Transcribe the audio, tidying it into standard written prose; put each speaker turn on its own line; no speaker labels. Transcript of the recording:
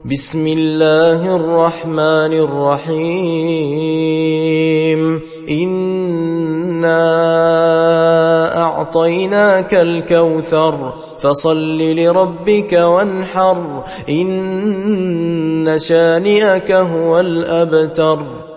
بسم الله الرحمن الرحيم إنا أعطيناك الكوثر فصل لربك وانحر إن شانئك هو الأبتر.